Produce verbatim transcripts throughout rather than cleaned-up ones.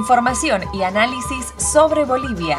Información y análisis sobre Bolivia.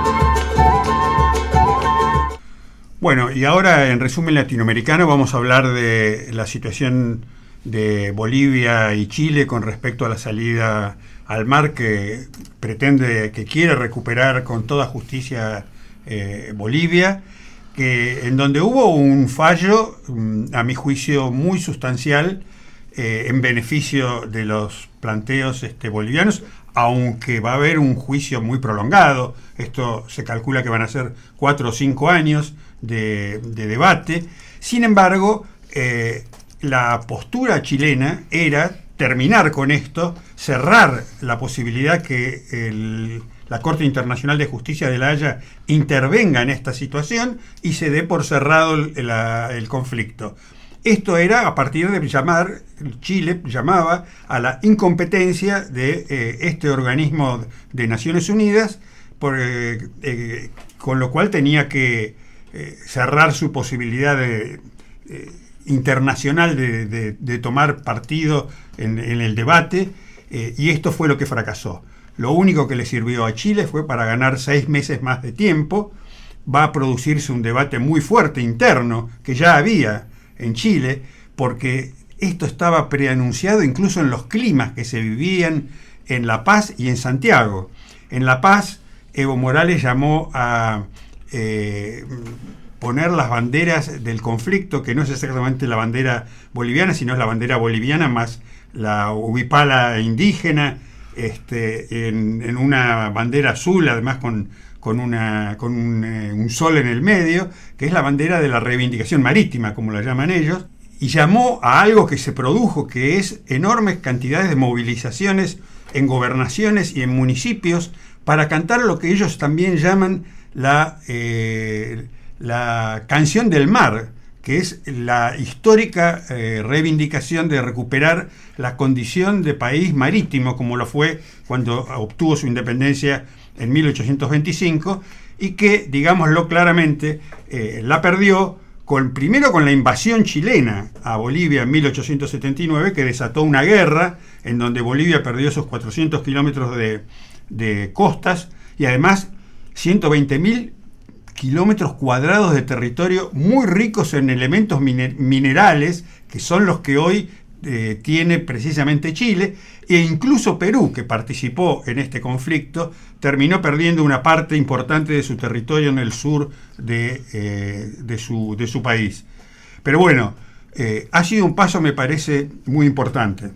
Bueno, y ahora en resumen latinoamericano vamos a hablar de la situación de Bolivia y Chile con respecto a la salida al mar que pretende, que quiere recuperar con toda justicia eh, Bolivia, que en donde hubo un fallo, a mi juicio, muy sustancial eh, en beneficio de los planteos este, bolivianos, aunque va a haber un juicio muy prolongado. Esto se calcula que van a ser cuatro o cinco años de, de debate. Sin embargo, eh, la postura chilena era terminar con esto, cerrar la posibilidad que el, la Corte Internacional de Justicia de La Haya intervenga en esta situación y se dé por cerrado el, la, el conflicto. Esto era a partir de llamar, Chile llamaba a la incompetencia de eh, este organismo de Naciones Unidas, por, eh, eh, con lo cual tenía que eh, cerrar su posibilidad de... Eh, internacional de, de, de tomar partido en, en el debate, eh, y esto fue lo que fracasó. Lo único que le sirvió a Chile fue para ganar seis meses más de tiempo. Va a producirse un debate muy fuerte interno, que ya había en Chile, porque esto estaba preanunciado incluso en los climas que se vivían en La Paz y en Santiago. En La Paz, Evo Morales llamó a... Eh, poner las banderas del conflicto, que no es exactamente la bandera boliviana, sino es la bandera boliviana más la huipala indígena, este, en, en una bandera azul, además con, con, una, con un, eh, un sol en el medio, que es la bandera de la reivindicación marítima, como la llaman ellos, y llamó a algo que se produjo, que es enormes cantidades de movilizaciones en gobernaciones y en municipios para cantar lo que ellos también llaman la... Eh, la canción del mar, que es la histórica eh, reivindicación de recuperar la condición de país marítimo, como lo fue cuando obtuvo su independencia en mil ochocientos veinticinco, y que, digámoslo claramente, eh, la perdió con, primero con la invasión chilena a Bolivia en mil ochocientos setenta y nueve, que desató una guerra en donde Bolivia perdió esos cuatrocientos kilómetros de, de costas, y además ciento veinte mil kilómetros cuadrados de territorio muy ricos en elementos miner minerales, que son los que hoy eh, tiene precisamente Chile, e incluso Perú, que participó en este conflicto, terminó perdiendo una parte importante de su territorio en el sur de, eh, de, su, de su país. Pero bueno, eh, ha sido un paso, me parece, muy importante.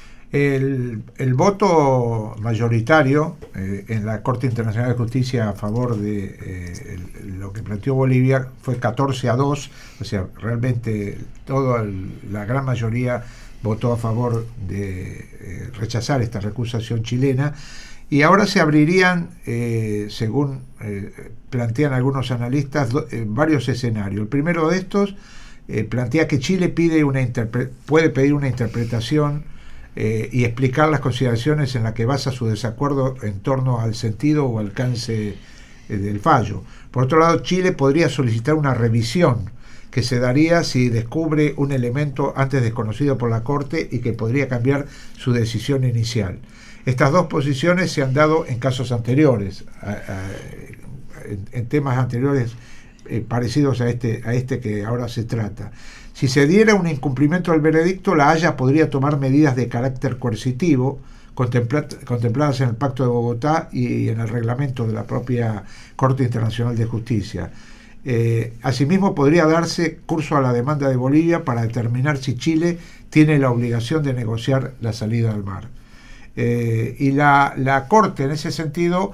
El, el voto mayoritario eh, en la Corte Internacional de Justicia a favor de eh, el, lo que planteó Bolivia fue catorce a dos, o sea, realmente toda el, la gran mayoría votó a favor de eh, rechazar esta recusación chilena, y ahora se abrirían, eh, según eh, plantean algunos analistas, do, eh, varios escenarios. El primero de estos eh, plantea que Chile pide una puede pedir una interpretación Eh, y explicar las consideraciones en las que basa su desacuerdo en torno al sentido o alcance eh, del fallo. Por otro lado, Chile podría solicitar una revisión que se daría si descubre un elemento antes desconocido por la Corte y que podría cambiar su decisión inicial. Estas dos posiciones se han dado en casos anteriores, a, a, en, en temas anteriores eh, parecidos a este, a este que ahora se trata. Si se diera un incumplimiento del veredicto, La Haya podría tomar medidas de carácter coercitivo contempladas en el Pacto de Bogotá y en el reglamento de la propia Corte Internacional de Justicia. Eh, asimismo, podría darse curso a la demanda de Bolivia para determinar si Chile tiene la obligación de negociar la salida al mar. Eh, y la, la Corte, en ese sentido,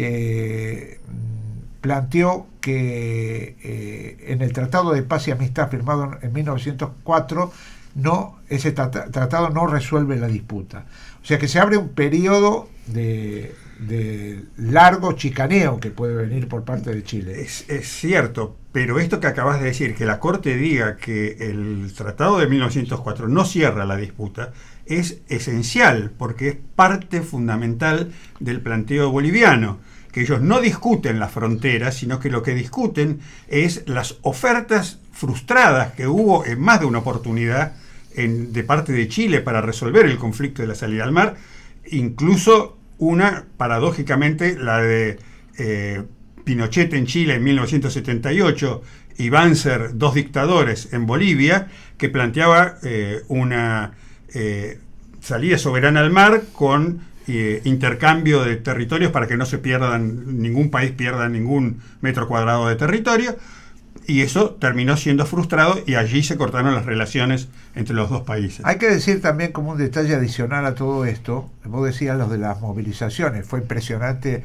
eh, planteó que eh, en el Tratado de Paz y Amistad firmado en mil novecientos cuatro, no, ese trata, tratado no resuelve la disputa. O sea que se abre un periodo de, de largo chicaneo que puede venir por parte de Chile. Es, es cierto, pero esto que acabas de decir, que la Corte diga que el Tratado de mil novecientos cuatro no cierra la disputa, es esencial, porque es parte fundamental del planteo boliviano, que ellos no discuten las fronteras, sino que lo que discuten es las ofertas frustradas que hubo en más de una oportunidad en, de parte de Chile para resolver el conflicto de la salida al mar, incluso Una, paradójicamente, la de eh, Pinochet en Chile en mil novecientos setenta y ocho y Banzer, dos dictadores en Bolivia, que planteaba eh, una eh, salida soberana al mar con eh, intercambio de territorios para que no se pierdan, ningún país pierda ningún metro cuadrado de territorio, y eso terminó siendo frustrado y allí se cortaron las relaciones entre los dos países. Hay que decir también, como un detalle adicional a todo esto, vos decías lo de las movilizaciones, fue impresionante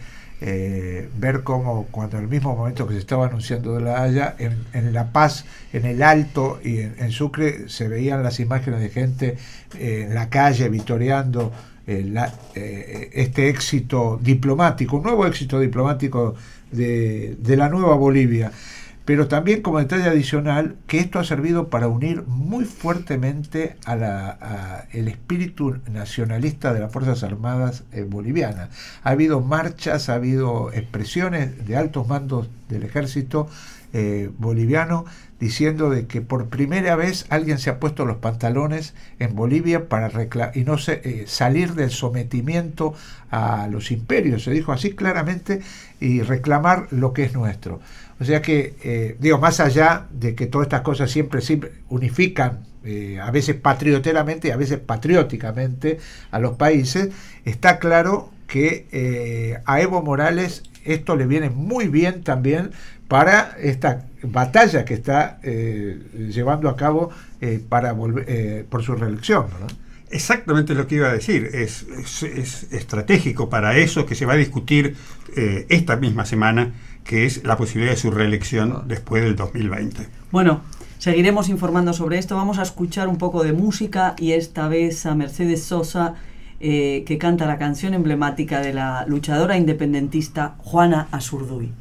eh, ver cómo cuando en el mismo momento que se estaba anunciando de la Haya, en, en La Paz, en el Alto y en, en Sucre se veían las imágenes de gente eh, en la calle vitoreando eh, la, eh, este éxito diplomático, un nuevo éxito diplomático de, de la nueva Bolivia. Pero también, como detalle adicional, que esto ha servido para unir muy fuertemente a la, a el espíritu nacionalista de las Fuerzas Armadas eh, bolivianas. Ha habido marchas, ha habido expresiones de altos mandos del ejército eh, boliviano diciendo de que por primera vez alguien se ha puesto los pantalones en Bolivia para recla- y no se, eh, salir del sometimiento a los imperios, se dijo así claramente, y reclamar lo que es nuestro. O sea que, eh, digo, más allá de que todas estas cosas siempre, siempre unifican, eh, a veces patrioteramente y a veces patrióticamente a los países, está claro que eh, a Evo Morales esto le viene muy bien también para esta batalla que está eh, llevando a cabo eh, para volver, eh, por su reelección, ¿no? Exactamente lo que iba a decir, es, es, es estratégico para eso que se va a discutir eh, esta misma semana, que es la posibilidad de su reelección después del dos mil veinte. Bueno, seguiremos informando sobre esto. Vamos a escuchar un poco de música y esta vez a Mercedes Sosa, eh, que canta la canción emblemática de la luchadora independentista Juana Azurduy.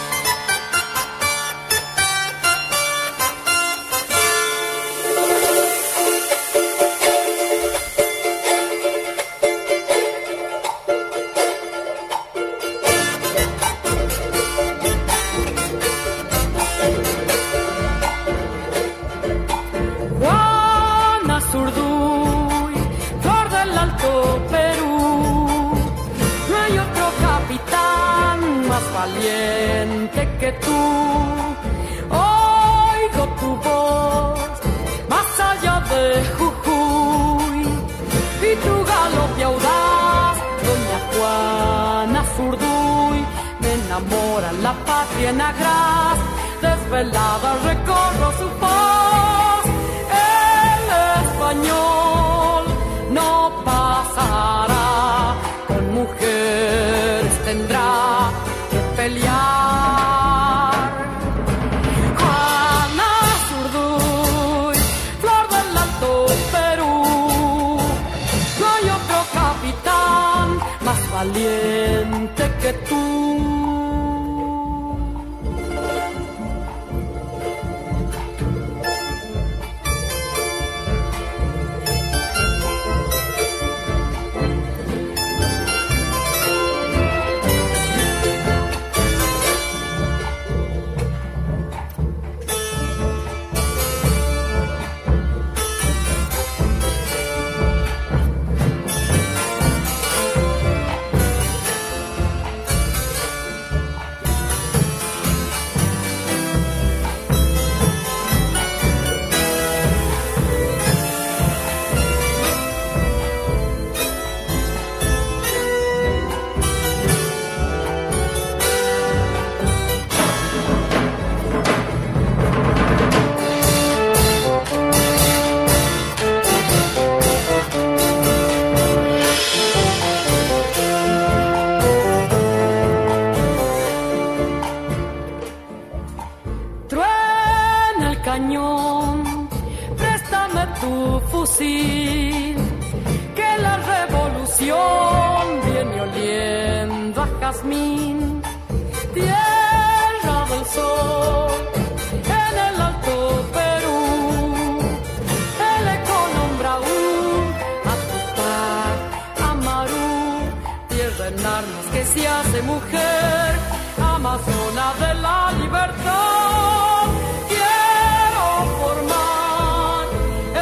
La patria en agraz, desvelada recorro su paz. El español no pasará, con mujeres tendrá que pelear. Juana Azurduy, flor del Alto Perú, no hay otro capitán más valiente que tú.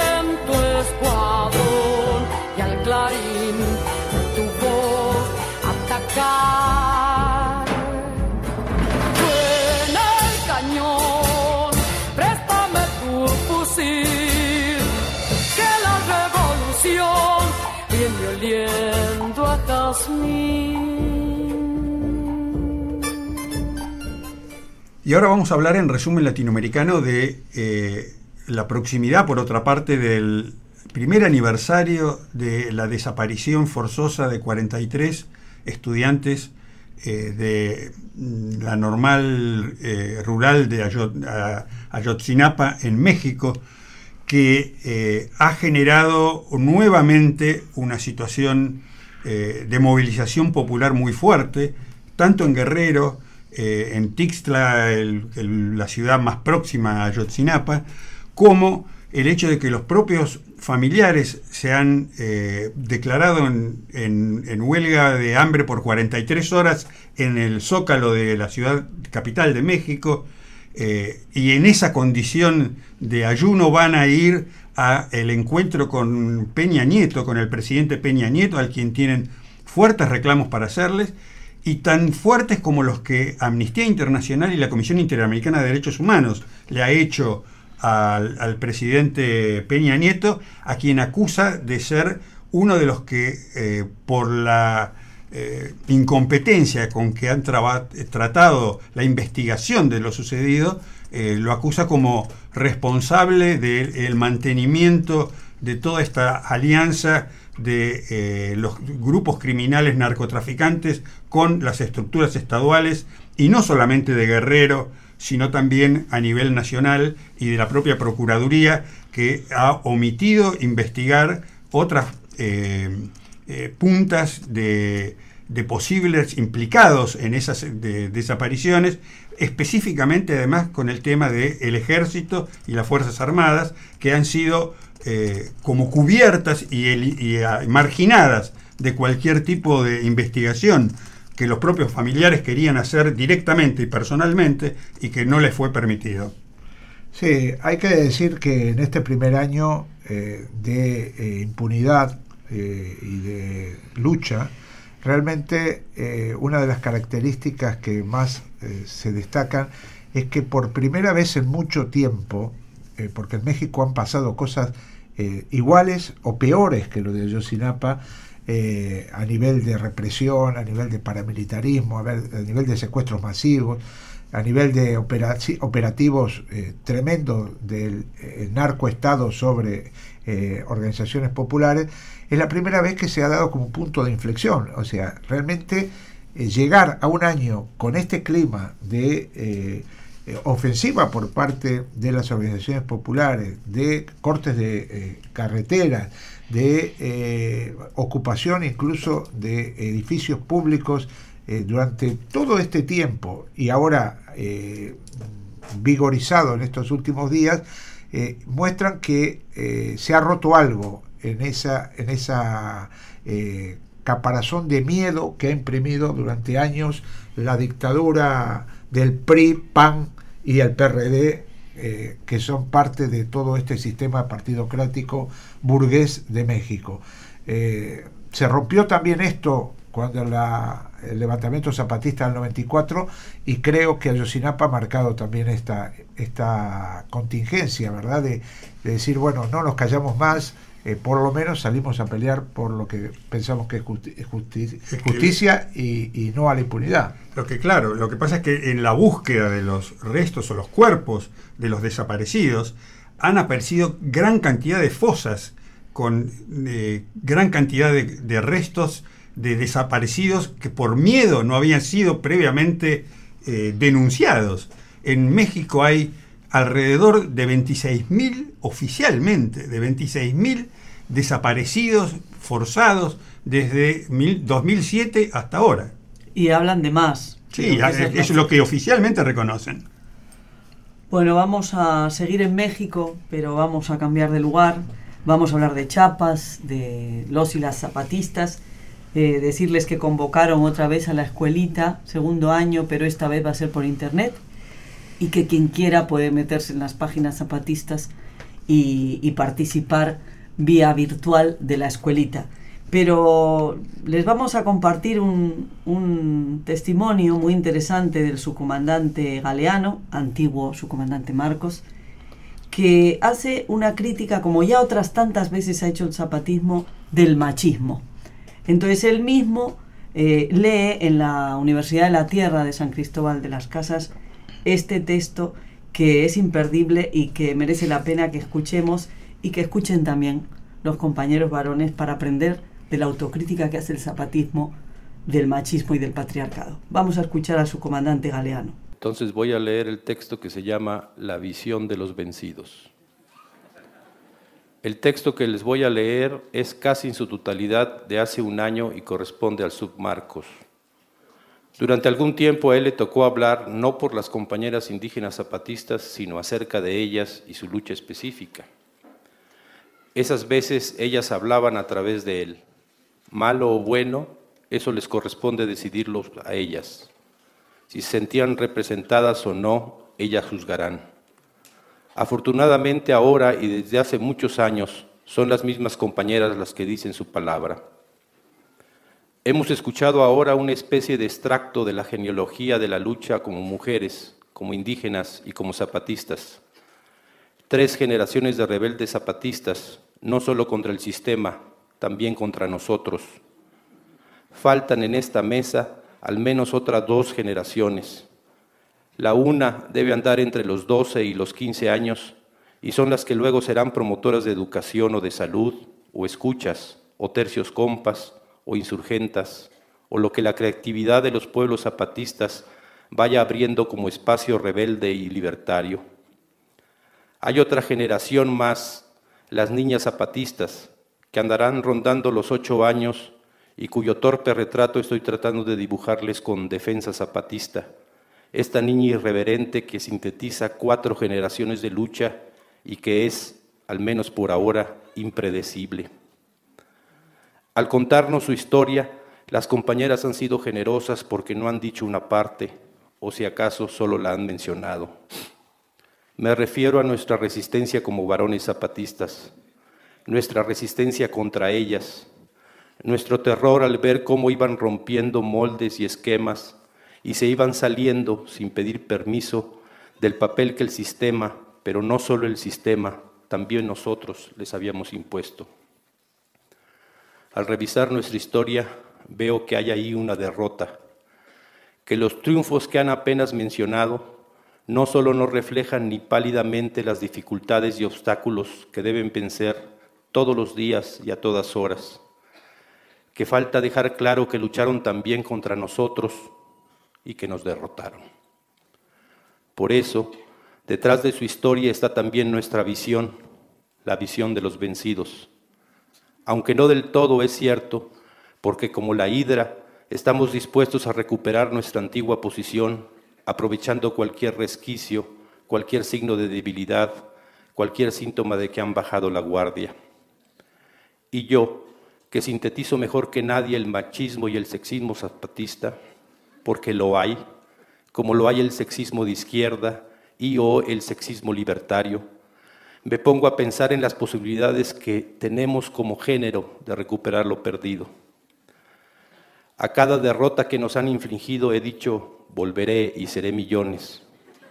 Clarín, tu voz a oliendo a jazmín. Y ahora vamos a hablar en resumen latinoamericano de eh, la proximidad, por otra parte, del primer aniversario de la desaparición forzosa de cuarenta y tres estudiantes eh, de la normal eh, rural de Ayot, a, Ayotzinapa en México, que eh, ha generado nuevamente una situación eh, de movilización popular muy fuerte, tanto en Guerrero, eh, en Tixtla, el, el, la ciudad más próxima a Ayotzinapa, como el hecho de que los propios familiares se han eh, declarado en, en, en huelga de hambre por cuarenta y tres horas en el Zócalo de la ciudad capital de México, eh, y en esa condición de ayuno van a ir a el encuentro con Peña Nieto, con el presidente Peña Nieto, al quien tienen fuertes reclamos para hacerles, y tan fuertes como los que Amnistía Internacional y la Comisión Interamericana de Derechos Humanos le ha hecho Al, al presidente Peña Nieto, a quien acusa de ser uno de los que, eh, por la eh, incompetencia con que han traba, tratado la investigación de lo sucedido, eh, lo acusa como responsable del de, mantenimiento de toda esta alianza de eh, los grupos criminales narcotraficantes con las estructuras estaduales, y no solamente de Guerrero, sino también a nivel nacional y de la propia Procuraduría, que ha omitido investigar otras eh, eh, puntas de, de posibles implicados en esas de, desapariciones, específicamente además con el tema del ejército y las Fuerzas Armadas, que han sido eh, como cubiertas y, el, y a, marginadas de cualquier tipo de investigación que los propios familiares querían hacer directamente y personalmente, y que no les fue permitido. Sí, hay que decir que en este primer año eh, de eh, impunidad eh, y de lucha, realmente eh, una de las características que más eh, se destacan es que por primera vez en mucho tiempo, eh, porque en México han pasado cosas eh, iguales o peores que lo de Ayotzinapa, Eh, a nivel de represión, a nivel de paramilitarismo, a, ver, a nivel de secuestros masivos, a nivel de operaci- operativos eh, tremendos del eh, narcoestado sobre eh, organizaciones populares. Es la primera vez que se ha dado como punto de inflexión. O sea, realmente eh, llegar a un año con este clima de eh, eh, ofensiva por parte de las organizaciones populares, de cortes de eh, carreteras, de eh, ocupación incluso de edificios públicos eh, durante todo este tiempo, y ahora eh, vigorizado en estos últimos días, eh, muestran que eh, se ha roto algo en esa, en esa eh, caparazón de miedo que ha imprimido durante años la dictadura del P R I, P A N y el P R D, Eh, que son parte de todo este sistema partidocrático burgués de México. Eh, se rompió también esto cuando la, el levantamiento zapatista del noventa y cuatro, y creo que Ayotzinapa ha marcado también esta, esta contingencia, ¿verdad? De, de decir, bueno, no nos callamos más, eh, por lo menos salimos a pelear por lo que pensamos que es justi justi justicia y, y no a la impunidad. Lo que claro, lo que pasa es que en la búsqueda de los restos o los cuerpos de los desaparecidos han aparecido gran cantidad de fosas con eh, gran cantidad de, de restos de desaparecidos que por miedo no habían sido previamente eh, denunciados. En México hay alrededor de veintiséis mil, oficialmente, de veintiséis mil desaparecidos forzados desde mil, dos mil siete hasta ahora. Y hablan de más. Sí, es, es, es lo que oficialmente reconocen. Bueno, vamos a seguir en México, pero vamos a cambiar de lugar. Vamos a hablar de Chiapas, de los y las zapatistas. Eh, decirles que convocaron otra vez a la escuelita, segundo año, pero esta vez va a ser por internet. Y que quien quiera puede meterse en las páginas zapatistas y, y participar vía virtual de la escuelita. Pero les vamos a compartir un, un testimonio muy interesante del subcomandante Galeano, antiguo subcomandante Marcos, que hace una crítica, como ya otras tantas veces ha hecho el zapatismo, del machismo. Entonces él mismo eh, lee en la Universidad de la Tierra de San Cristóbal de las Casas este texto que es imperdible y que merece la pena que escuchemos y que escuchen también los compañeros varones para aprender de la autocrítica que hace el zapatismo del machismo y del patriarcado. Vamos a escuchar a su comandante Galeano. Entonces voy a leer el texto que se llama La visión de los vencidos. El texto que les voy a leer es casi en su totalidad de hace un año y corresponde al submarcos. Durante algún tiempo a él le tocó hablar no por las compañeras indígenas zapatistas, sino acerca de ellas y su lucha específica. Esas veces ellas hablaban a través de él. Malo o bueno, eso les corresponde decidirlo a ellas. Si se sentían representadas o no, ellas juzgarán. Afortunadamente ahora y desde hace muchos años son las mismas compañeras las que dicen su palabra. Hemos escuchado ahora una especie de extracto de la genealogía de la lucha como mujeres, como indígenas y como zapatistas. Tres generaciones de rebeldes zapatistas, no solo contra el sistema, también contra nosotros. Faltan en esta mesa al menos otras dos generaciones. La una debe andar entre los doce y los quince años y son las que luego serán promotoras de educación o de salud, o escuchas, o tercios compas, o insurgentas, o lo que la creatividad de los pueblos zapatistas vaya abriendo como espacio rebelde y libertario. Hay otra generación más, las niñas zapatistas, que andarán rondando los ocho años y cuyo torpe retrato estoy tratando de dibujarles con Defensa Zapatista, esta niña irreverente que sintetiza cuatro generaciones de lucha y que es, al menos por ahora, impredecible. Al contarnos su historia, las compañeras han sido generosas porque no han dicho una parte, o si acaso solo la han mencionado. Me refiero a nuestra resistencia como varones zapatistas, nuestra resistencia contra ellas, nuestro terror al ver cómo iban rompiendo moldes y esquemas y se iban saliendo sin pedir permiso del papel que el sistema, pero no solo el sistema, también nosotros les habíamos impuesto. Al revisar nuestra historia, veo que hay ahí una derrota, que los triunfos que han apenas mencionado no solo no reflejan ni pálidamente las dificultades y obstáculos que deben vencer todos los días y a todas horas, que falta dejar claro que lucharon también contra nosotros y que nos derrotaron. Por eso, detrás de su historia está también nuestra visión, la visión de los vencidos. Aunque no del todo es cierto, porque como la hidra, estamos dispuestos a recuperar nuestra antigua posición, aprovechando cualquier resquicio, cualquier signo de debilidad, cualquier síntoma de que han bajado la guardia. Y yo, que sintetizo mejor que nadie el machismo y el sexismo zapatista, porque lo hay, como lo hay el sexismo de izquierda y o el sexismo libertario, me pongo a pensar en las posibilidades que tenemos como género de recuperar lo perdido. A cada derrota que nos han infligido he dicho, volveré y seré millones,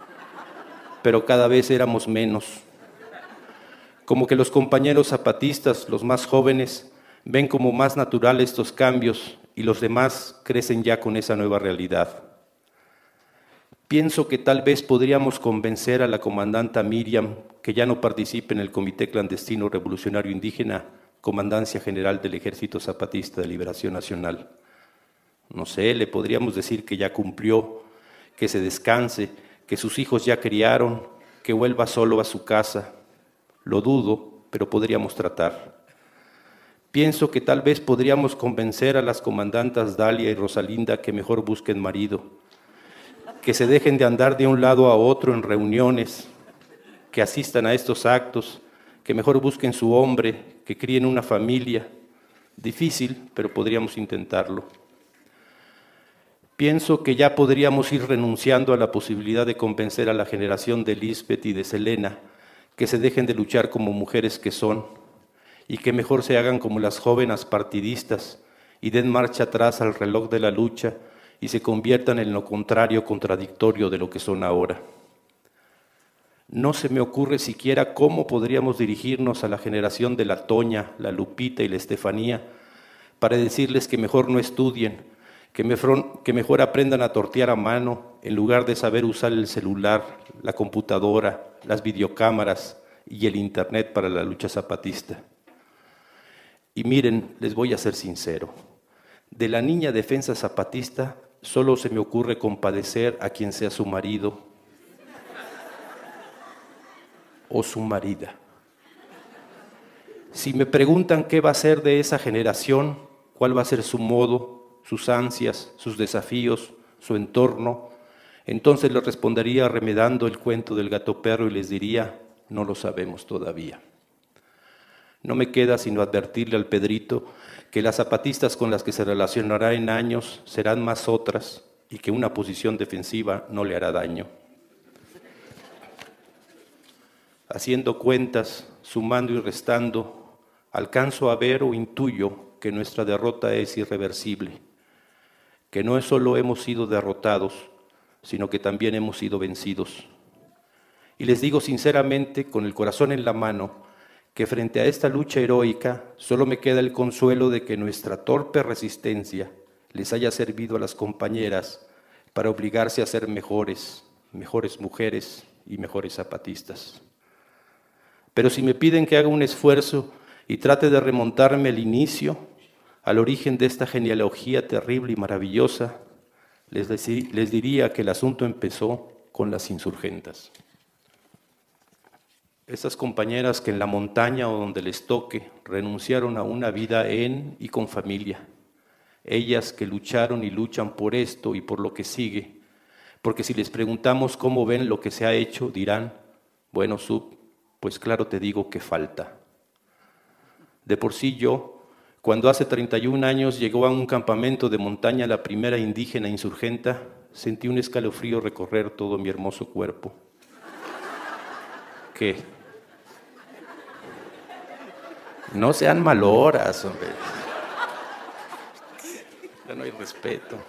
pero cada vez éramos menos. Como que los compañeros zapatistas, los más jóvenes, ven como más natural estos cambios y los demás crecen ya con esa nueva realidad. Pienso que tal vez podríamos convencer a la comandanta Miriam que ya no participe en el Comité Clandestino Revolucionario Indígena, Comandancia General del Ejército Zapatista de Liberación Nacional. No sé, le podríamos decir que ya cumplió, que se descanse, que sus hijos ya criaron, que vuelva solo a su casa. Lo dudo, pero podríamos tratar. Pienso que tal vez podríamos convencer a las comandantas Dalia y Rosalinda que mejor busquen marido, que se dejen de andar de un lado a otro en reuniones, que asistan a estos actos, que mejor busquen su hombre, que críen una familia. Difícil, pero podríamos intentarlo. Pienso que ya podríamos ir renunciando a la posibilidad de convencer a la generación de Lisbeth y de Selena que se dejen de luchar como mujeres que son y que mejor se hagan como las jóvenes partidistas y den marcha atrás al reloj de la lucha y se conviertan en lo contrario, contradictorio de lo que son ahora. No se me ocurre siquiera cómo podríamos dirigirnos a la generación de la Toña, la Lupita y la Estefanía para decirles que mejor no estudien, que mejor, que mejor aprendan a tortear a mano en lugar de saber usar el celular, la computadora, las videocámaras y el internet para la lucha zapatista. Y miren, les voy a ser sincero, de la niña defensa zapatista solo se me ocurre compadecer a quien sea su marido o su marida. Si me preguntan qué va a ser de esa generación, cuál va a ser su modo, sus ansias, sus desafíos, su entorno, entonces les respondería remedando el cuento del gato perro y les diría, no lo sabemos todavía. No me queda sino advertirle al Pedrito que las zapatistas con las que se relacionará en años serán más otras y que una posición defensiva no le hará daño. Haciendo cuentas, sumando y restando, alcanzo a ver o intuyo que nuestra derrota es irreversible, que no solo hemos sido derrotados, sino que también hemos sido vencidos. Y les digo sinceramente, con el corazón en la mano, que frente a esta lucha heroica solo me queda el consuelo de que nuestra torpe resistencia les haya servido a las compañeras para obligarse a ser mejores, mejores mujeres y mejores zapatistas. Pero si me piden que haga un esfuerzo y trate de remontarme al inicio, al origen de esta genealogía terrible y maravillosa, les, les diría que el asunto empezó con las insurgentas. Esas compañeras que en la montaña o donde les toque renunciaron a una vida en y con familia. Ellas que lucharon y luchan por esto y por lo que sigue. Porque si les preguntamos cómo ven lo que se ha hecho, dirán, bueno, Sub, pues claro te digo que falta. De por sí yo, cuando hace treinta y un años llegó a un campamento de montaña la primera indígena insurgenta, sentí un escalofrío recorrer todo mi hermoso cuerpo. ¿Qué? No sean maloras, hombre. Ya no hay respeto.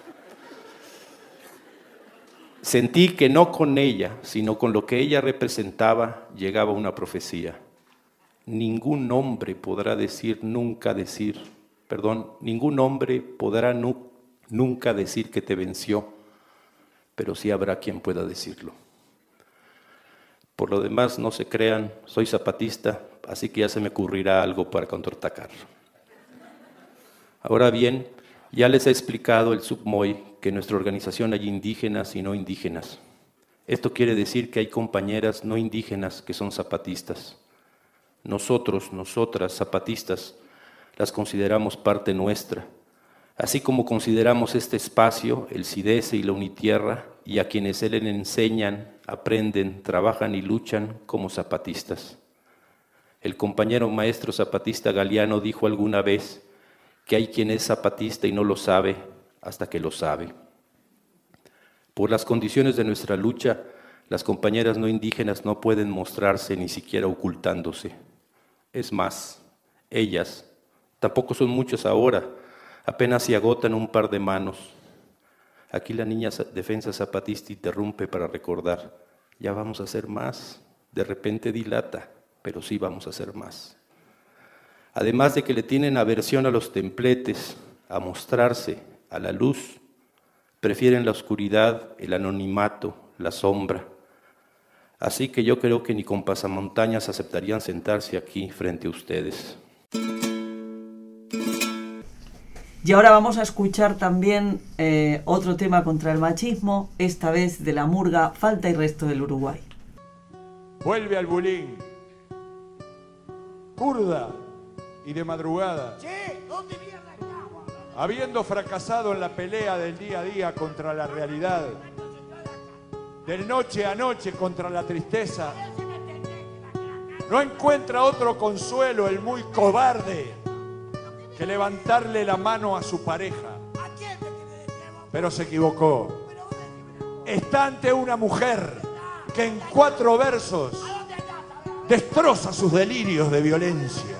Sentí que no con ella, sino con lo que ella representaba, llegaba una profecía. Ningún hombre podrá decir, nunca decir, perdón, ningún hombre podrá nu, nunca decir que te venció, pero sí habrá quien pueda decirlo. Por lo demás, no se crean, soy zapatista, así que ya se me ocurrirá algo para contraatacar. Ahora bien, ya les he explicado el Submoy que en nuestra organización hay indígenas y no indígenas. Esto quiere decir que hay compañeras no indígenas que son zapatistas. Nosotros, nosotras, zapatistas, las consideramos parte nuestra, así como consideramos este espacio, el CIDESE y la Unitierra, y a quienes él enseñan, aprenden, trabajan y luchan como zapatistas. El compañero maestro zapatista Galeano dijo alguna vez que hay quien es zapatista y no lo sabe hasta que lo sabe. Por las condiciones de nuestra lucha, las compañeras no indígenas no pueden mostrarse ni siquiera ocultándose. Es más, ellas, tampoco son muchas ahora, apenas se agotan un par de manos. Aquí la niña defensa zapatista interrumpe para recordar, ya vamos a hacer más, de repente dilata, pero sí vamos a hacer más. Además de que le tienen aversión a los templetes, a mostrarse, a la luz, prefieren la oscuridad, el anonimato, la sombra. Así que yo creo que ni con pasamontañas aceptarían sentarse aquí frente a ustedes. Y ahora vamos a escuchar también eh, otro tema contra el machismo, esta vez de la murga Falta y Resto del Uruguay. Vuelve al bulín, kurda y de madrugada. Che, ¿dónde mierda estamos? Habiendo fracasado en la pelea del día a día contra la realidad, del noche a noche contra la tristeza, no encuentra otro consuelo el muy cobarde que levantarle la mano a su pareja. Pero se equivocó. Está ante una mujer que en cuatro versos destroza sus delirios de violencia.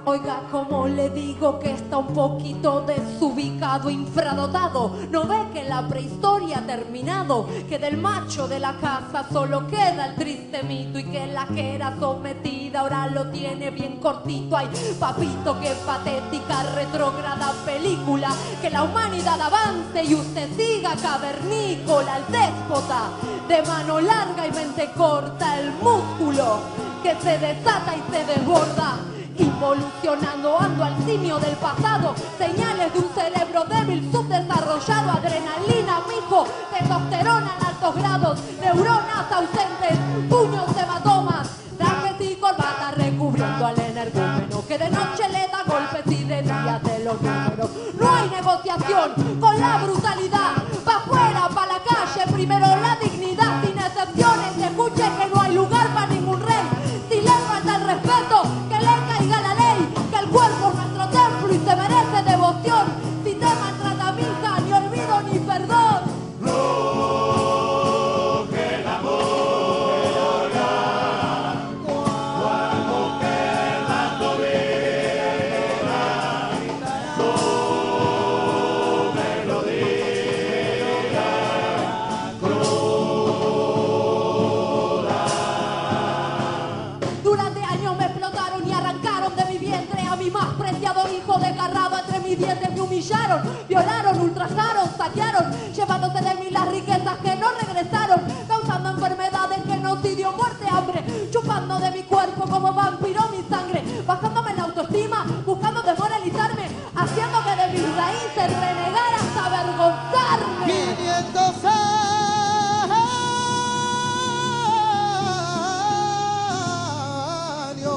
Oiga, como le digo que está un poquito desubicado, infradotado. No ve que la prehistoria ha terminado, que del macho de la casa solo queda el triste mito y que la que era sometida ahora lo tiene bien cortito. Ay, papito, qué patética, retrógrada película. Que la humanidad avance y usted siga cavernícola, el déspota de mano larga y mente corta, el músculo que se desata y se desborda. Involucionando ando al simio del pasado, señales de un cerebro débil, subdesarrollado, adrenalina, mijo, testosterona en altos grados, neuronas ausentes, puños hematomas, trajes y corbata recubriendo al energúmeno, que de noche le da golpes y de día de los números. No hay negociación con la brutalidad, pa' afuera, pa' la calle, primero la dignidad, sin excepciones, escuche que no hay lugar para ningún rey. Si le falta el respeto, que le caiga la ley, que el cuerpo es nuestro templo y se merece devoción. Si te maltrata mi hija, ni olvido ni perdón. No, que el amor cuando quedando viva, no me lo diga, cruda. Durante años me explotaron y arrancaron de mi vientre a mi más preciado hijo desgarrado entre mis dientes. Me humillaron, violaron, ultrajaron, saquearon, llevándose de mí las riquezas que no regresaron, causando enfermedades, genocidio, muerte, hambre, chupando de mi cuerpo como vampiro mi sangre, bajándome la autoestima, buscando desmoralizarme, haciendo que de mis raíces renegara hasta avergonzarme. quinientos años.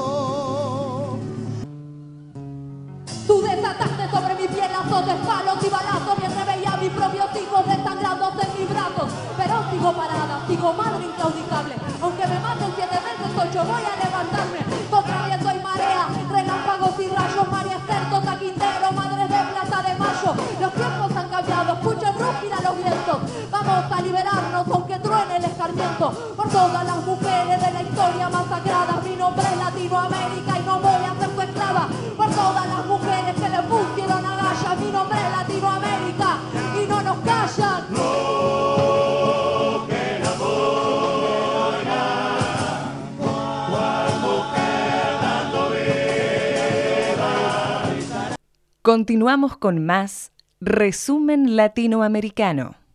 Tú desataste sobre mi piel azotes, palos y balazos, mientras veía a mis propios hijos desangrados en mis brazos. Pero sigo parada, sigo madre inclaudicable. Aunque me maten siete veces, ocho voy a levantarme. Contra viento y marea, relámpagos y rayos, María Esther, Tota Quintero, Madres de Plaza de Mayo. Los tiempos han cambiado, escuchen rugir a los vientos. Vamos a liberarnos, aunque truene el escarmiento. Por todas las mujeres de la historia masacradas, mi nombre es Latinoamérica y no voy a ser tu esclava. Por todas las mujeres que le pusieron agallas, mi nombre es Latinoamérica y no nos callan. No, que el amor cuando quedando viva. Continuamos con más Resumen Latinoamericano.